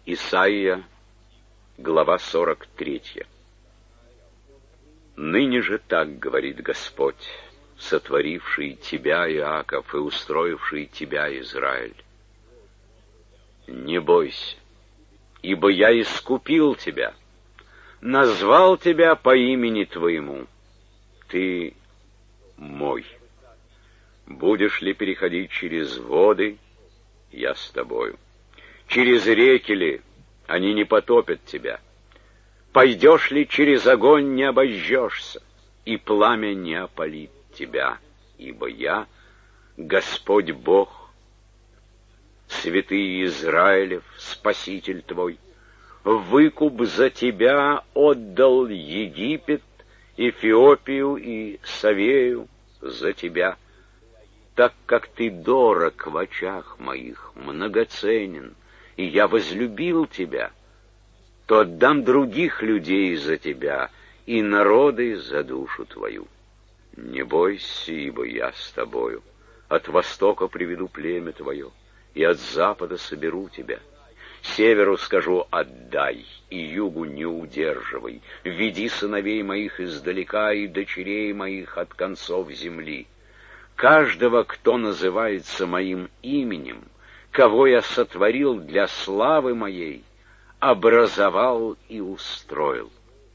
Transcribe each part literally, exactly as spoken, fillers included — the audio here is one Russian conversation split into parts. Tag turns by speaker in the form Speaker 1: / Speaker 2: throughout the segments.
Speaker 1: Исайя, глава сорок третья. «Ныне же так говорит Господь, сотворивший тебя, Иаков, и устроивший тебя, Израиль. Не бойся, ибо я искупил тебя, назвал тебя по имени твоему. Ты мой. Будешь ли переходить через воды, я с тобою. Через реки ли, они не потопят тебя. Пойдешь ли через огонь, не обожжешься, и пламя не опалит тебя, ибо я, Господь Бог, святый Израилев, Спаситель твой, выкуп за тебя отдал Египет, Эфиопию и Савею за тебя, так как ты дорог в очах моих, многоценен, и я возлюбил тебя, то отдам других людей за тебя и народы за душу твою. Не бойся, ибо я с тобою. От востока приведу племя твое, и от запада соберу тебя. Северу скажу: отдай, и югу не удерживай. Веди сыновей моих издалека и дочерей моих от концов земли. Каждого, кто называется моим именем, кого я сотворил для славы моей, образовал и устроил.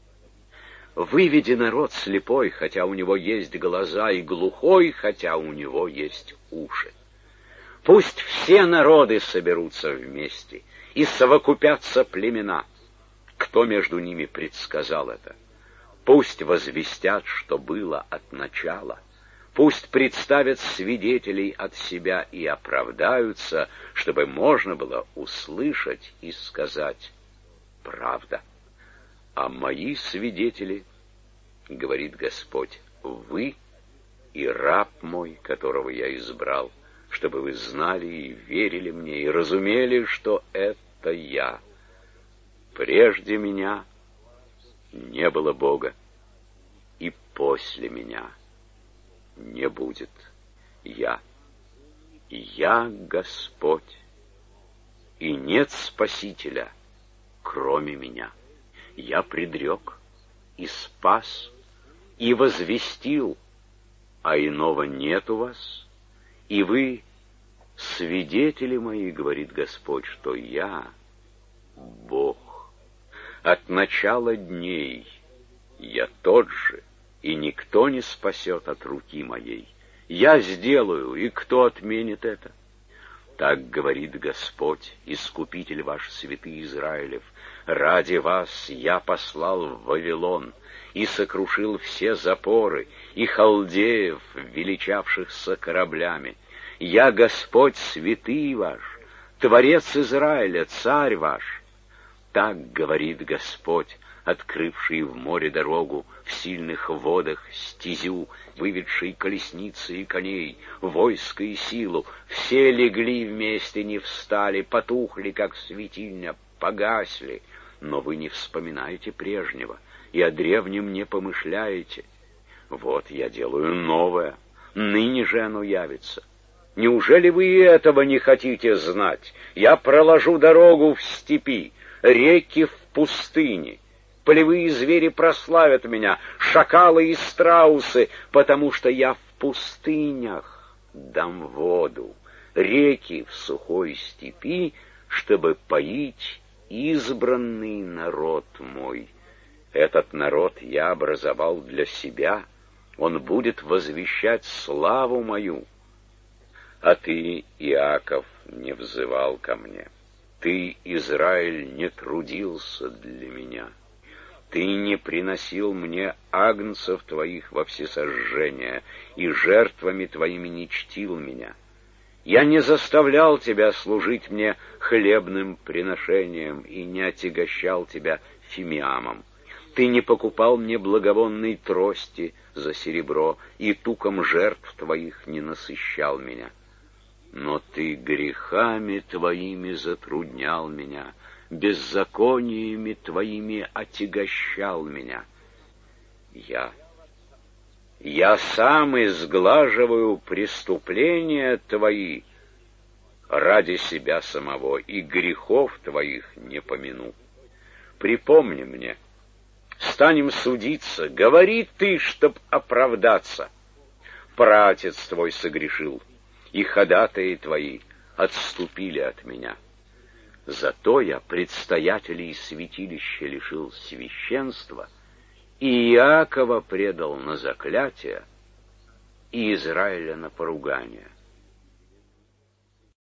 Speaker 1: Выведи народ слепой, хотя у него есть глаза, и глухой, хотя у него есть уши. Пусть все народы соберутся вместе, и совокупятся племена. Кто между ними предсказал это? Пусть возвестят, что было от начала. Пусть представят свидетелей от себя и оправдаются, чтобы можно было услышать и сказать: правда. А мои свидетели, говорит Господь, вы и раб мой, которого я избрал, чтобы вы знали и верили мне, и разумели, что это я. Прежде меня не было Бога, и после меня не будет. Я, я Господь, и нет Спасителя, кроме меня. Я предрек и спас, и возвестил, а иного нет у вас, и вы свидетели мои, говорит Господь, что я Бог. От начала дней я тот же, и никто не спасет от руки моей. Я сделаю, и кто отменит это? Так говорит Господь, Искупитель ваш, святый Израилев: ради вас я послал в Вавилон и сокрушил все запоры, и халдеев, величавшихся кораблями. Я Господь, святый ваш, Творец Израиля, царь ваш. Так говорит Господь, открывший в море дорогу, в сильных водах стезю, выведший колесницы и коней, войско и силу. Все легли вместе, не встали, потухли, как светильня, погасли. Но вы не вспоминаете прежнего, и о древнем не помышляете. Вот я делаю новое, ныне же оно явится. Неужели вы и этого не хотите знать? Я проложу дорогу в степи, реки в пустыне. Полевые звери прославят меня, шакалы и страусы, потому что я в пустынях дам воду, реки в сухой степи, чтобы поить избранный народ мой. Этот народ я образовал для себя, он будет возвещать славу мою. А ты, Иаков, не взывал ко мне, ты, Израиль, не трудился для меня. Ты не приносил мне агнцев твоих во всесожжение, и жертвами твоими не чтил меня. Я не заставлял тебя служить мне хлебным приношением и не отягощал тебя фимиамом. Ты не покупал мне благовонной трости за серебро, и туком жертв твоих не насыщал меня. Но ты грехами твоими затруднял меня, беззакониями твоими отягощал меня. Я, я сам изглаживаю преступления твои, ради себя самого, и грехов твоих не помяну. Припомни мне, станем судиться, говори ты, чтоб оправдаться. Пратец твой согрешил, и ходатаи твои отступили от меня. Зато я предстоятелей святилища лишил священства, и Иакова предал на заклятие, и Израиля на поругание.